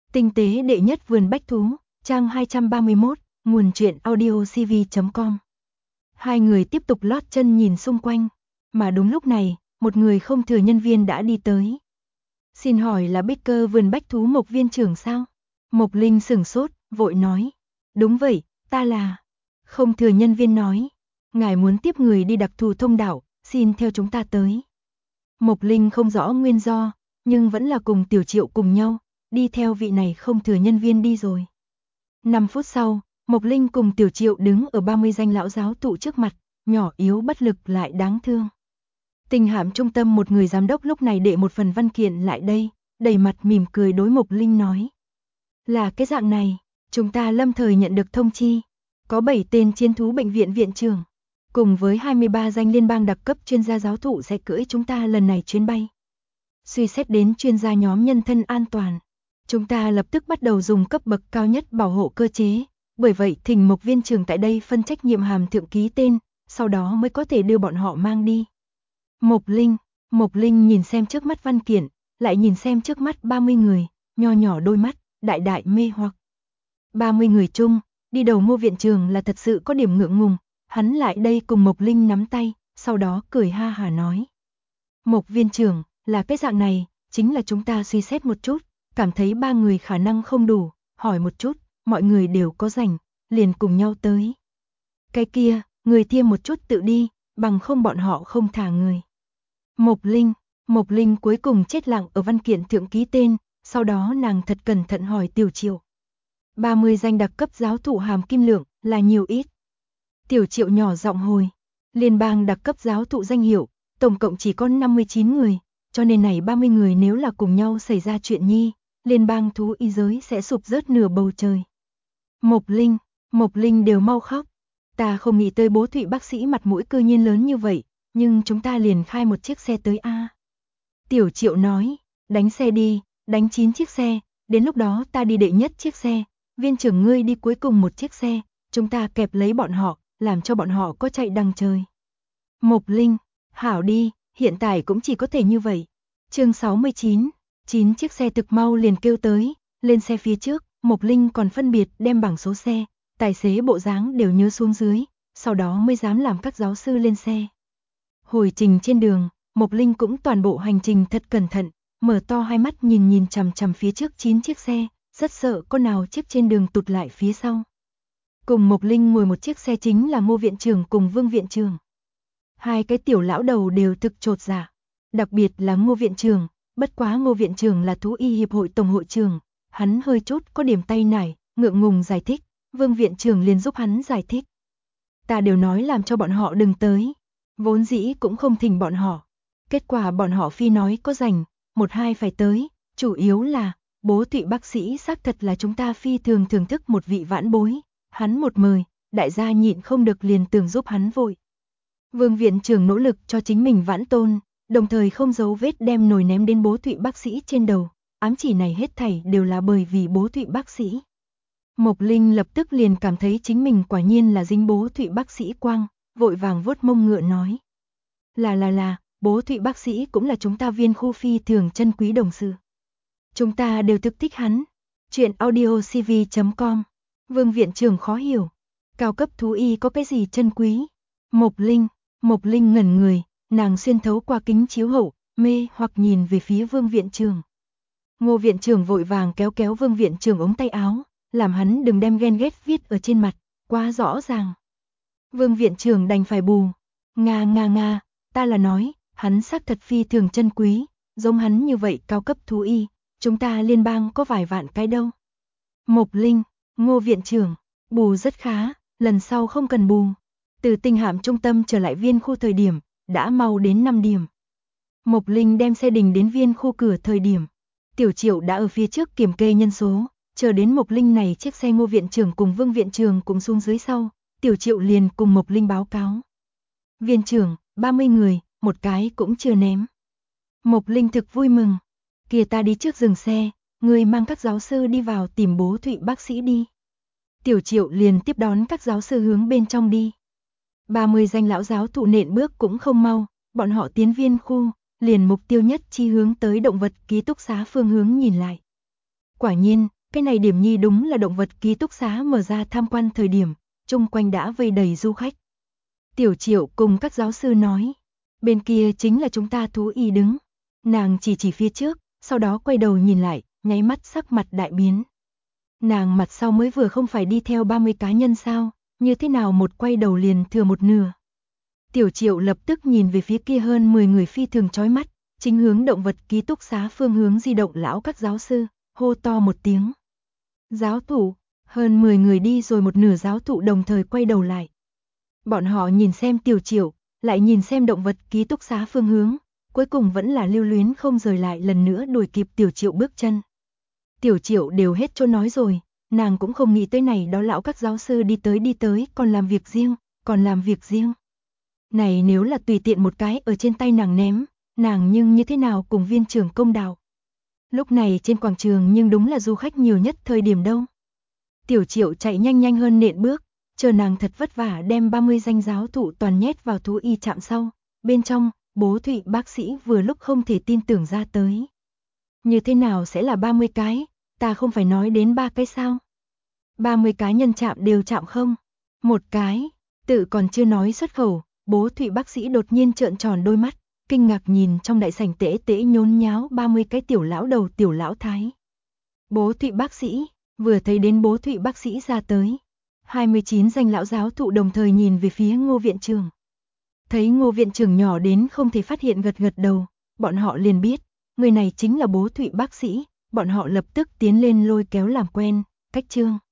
Tinh tế đệ nhất vườn bách thú, trang 231, nguồn truyện audiocv.com. Hai người tiếp tục lót chân nhìn xung quanh, mà đúng lúc này, một người không thừa nhân viên đã đi tới. Xin hỏi là Baker vườn bách thú Mộc viên trưởng sao? Mộc Linh sửng sốt, vội nói. Đúng vậy, ta là. Không thừa nhân viên nói. Ngài muốn tiếp người đi đặc thù thông đạo, xin theo chúng ta tới. Mộc Linh không rõ nguyên do, nhưng vẫn là cùng Tiểu Triệu cùng nhau, đi theo vị này không thừa nhân viên đi rồi. 5 phút sau, Mộc Linh cùng Tiểu Triệu đứng ở 30 danh lão giáo tụ trước mặt, nhỏ yếu bất lực lại đáng thương. Tình hạm trung tâm một người giám đốc lúc này đệ một phần văn kiện lại đây, đầy mặt mỉm cười đối Mộc Linh nói. Là cái dạng này, chúng ta lâm thời nhận được thông chi, có 7 tên chiến thú bệnh viện viện trưởng, cùng với 23 danh liên bang đặc cấp chuyên gia giáo thụ sẽ cưỡi chúng ta lần này chuyến bay. Suy xét đến chuyên gia nhóm nhân thân an toàn, chúng ta lập tức bắt đầu dùng cấp bậc cao nhất bảo hộ cơ chế, bởi vậy thỉnh Mộc viên trưởng tại đây phân trách nhiệm hàm thượng ký tên, sau đó mới có thể đưa bọn họ mang đi. Mộc Linh nhìn xem trước mắt văn kiện, lại nhìn xem trước mắt 30 người, nho nhỏ đôi mắt, đại đại mê hoặc. 30 người chung, đi đầu Ngô viện trưởng là thật sự có điểm ngượng ngùng, hắn lại đây cùng Mộc Linh nắm tay, sau đó cười ha hả nói. Mộc viên trưởng, là cái dạng này, chính là chúng ta suy xét một chút, cảm thấy 3 người khả năng không đủ, hỏi một chút, mọi người đều có rảnh, liền cùng nhau tới. Cái kia, người thiêm một chút tự đi, bằng không bọn họ không thả người. Mộc Linh cuối cùng chết lặng ở văn kiện thượng ký tên, sau đó nàng thật cẩn thận hỏi Tiểu Triệu. 30 danh đặc cấp giáo thụ hàm kim lượng, là nhiều ít? Tiểu Triệu nhỏ giọng hồi, liên bang đặc cấp giáo thụ danh hiệu, tổng cộng chỉ có 59 người, cho nên này 30 người nếu là cùng nhau xảy ra chuyện nhi, liên bang thú y giới sẽ sụp rớt nửa bầu trời. Mộc Linh đều mau khóc. Ta không nghĩ tới Bố Thụy bác sĩ mặt mũi cư nhiên lớn như vậy, nhưng chúng ta liền khai một chiếc xe tới a. Tiểu Triệu nói, đánh xe đi, đánh 9 chiếc xe, đến lúc đó ta đi đệ nhất chiếc xe, viên trưởng ngươi đi cuối cùng một chiếc xe, chúng ta kẹp lấy bọn họ, làm cho bọn họ có chạy đằng trời. Mộc Linh, hảo đi, hiện tại cũng chỉ có thể như vậy. Chương 69, 9 chiếc xe thực mau liền kêu tới, lên xe phía trước, Mộc Linh còn phân biệt đem bảng số xe, tài xế bộ dáng đều nhớ xuống dưới, sau đó mới dám làm các giáo sư lên xe. Hồi trình trên đường, Mộc Linh cũng toàn bộ hành trình thật cẩn thận, mở to hai mắt nhìn chằm chằm phía trước 9 chiếc xe, rất sợ có nào chiếc trên đường tụt lại phía sau. Cùng Mộc Linh ngồi một chiếc xe chính là Ngô viện trưởng cùng Vương viện trưởng. Hai cái tiểu lão đầu đều thực chột dạ, đặc biệt là Ngô viện trưởng, bất quá Ngô viện trưởng là thú y hiệp hội tổng hội trưởng, hắn hơi chút có điểm tay nải, ngượng ngùng giải thích, Vương viện trưởng liền giúp hắn giải thích. Ta đều nói làm cho bọn họ đừng tới, vốn dĩ cũng không thỉnh bọn họ, kết quả bọn họ phi nói có rảnh, 1-2 phải tới, chủ yếu là Bố Thụy bác sĩ xác thật là chúng ta phi thường thưởng thức một vị vãn bối, hắn một mời, đại gia nhịn không được liền tưởng giúp hắn vội. Vương viện trưởng nỗ lực cho chính mình vãn tôn, đồng thời không giấu vết đem nồi ném đến Bố Thụy bác sĩ trên đầu, ám chỉ này hết thảy đều là bởi vì Bố Thụy bác sĩ. Mộc Linh lập tức liền cảm thấy chính mình quả nhiên là dính Bố Thụy bác sĩ quang, vội vàng vuốt mông ngựa nói. Là, Bố Thụy bác sĩ cũng là chúng ta viên khu phi thường chân quý đồng sự. Chúng ta đều thực thích hắn. Chuyện audiocv.com. Vương viện trưởng khó hiểu. Cao cấp thú y có cái gì chân quý? Mộc Linh ngẩn người, nàng xuyên thấu qua kính chiếu hậu, mê hoặc nhìn về phía Vương viện trưởng. Ngô viện trưởng vội vàng kéo Vương viện trưởng ống tay áo, làm hắn đừng đem ghen ghét viết ở trên mặt, quá rõ ràng. Vương viện trưởng đành phải bù. Nga, ta là nói, hắn xác thật phi thường chân quý, giống hắn như vậy cao cấp thú y, chúng ta liên bang có vài vạn cái đâu. Mộc Linh, Ngô viện trưởng, bù rất khá, lần sau không cần bù. Từ tinh hạm trung tâm trở lại viên khu thời điểm, đã mau đến 5 điểm. Mộc Linh đem xe đình đến viên khu cửa thời điểm. Tiểu Triệu đã ở phía trước kiểm kê nhân số, chờ đến Mộc Linh này chiếc xe Ngô viện trưởng cùng Vương viện trưởng cùng xuống dưới sau, Tiểu Triệu liền cùng Mộc Linh báo cáo. Viên trưởng, 30 người, một cái cũng chưa ném. Mộc Linh thực vui mừng. Kìa ta đi trước dừng xe, người mang các giáo sư đi vào tìm Bố Thụy bác sĩ đi. Tiểu Triệu liền tiếp đón các giáo sư hướng bên trong đi. 30 danh lão giáo thụ nện bước cũng không mau, bọn họ tiến viên khu, liền mục tiêu nhất chi hướng tới động vật ký túc xá phương hướng nhìn lại. Quả nhiên, Cái này điểm nhi đúng là động vật ký túc xá mở ra tham quan thời điểm, chung quanh đã vây đầy du khách. Tiểu Triệu cùng các giáo sư nói, bên kia chính là chúng ta thú y đứng. Nàng chỉ phía trước, sau đó quay đầu nhìn lại, nháy mắt sắc mặt đại biến. Nàng mặt sau mới vừa không phải đi theo 30 cá nhân sao, như thế nào một quay đầu liền thừa một nửa. Tiểu Triệu lập tức nhìn về phía kia hơn 10 người phi thường chói mắt, chính hướng động vật ký túc xá phương hướng di động lão các giáo sư, hô to một tiếng. Giáo thụ, hơn 10 người đi rồi một nửa giáo thụ đồng thời quay đầu lại. Bọn họ nhìn xem Tiểu Triệu, lại nhìn xem động vật ký túc xá phương hướng, cuối cùng vẫn là lưu luyến không rời lại lần nữa đuổi kịp Tiểu Triệu bước chân. Tiểu Triệu đều hết chỗ nói rồi, nàng cũng không nghĩ tới này đó lão các giáo sư đi tới còn làm việc riêng. Này nếu là tùy tiện một cái ở trên tay nàng ném, nàng nhưng như thế nào cùng viên trưởng công đạo. Lúc này trên quảng trường nhưng đúng là du khách nhiều nhất thời điểm đâu. Tiểu Triệu chạy nhanh hơn nện bước, chờ nàng thật vất vả đem 30 danh giáo thụ toàn nhét vào thú y trạm sau. Bên trong, Bố Thụy bác sĩ vừa lúc không thể tin tưởng ra tới. Như thế nào sẽ là 30 cái, ta không phải nói đến 3 cái sao? 30 cá nhân chạm đều chạm không? Một cái, tự còn chưa nói xuất khẩu, Bố Thụy bác sĩ đột nhiên trợn tròn đôi mắt, kinh ngạc nhìn trong đại sảnh tễ nhốn nháo 30 cái tiểu lão đầu tiểu lão thái. Bố Thụy bác sĩ, vừa thấy đến Bố Thụy bác sĩ ra tới. 29 danh lão giáo thụ đồng thời nhìn về phía Ngô viện trưởng. Thấy Ngô viện trưởng nhỏ đến không thể phát hiện gật đầu, bọn họ liền biết, người này chính là Bố Thụy bác sĩ, bọn họ lập tức tiến lên lôi kéo làm quen, cách trương.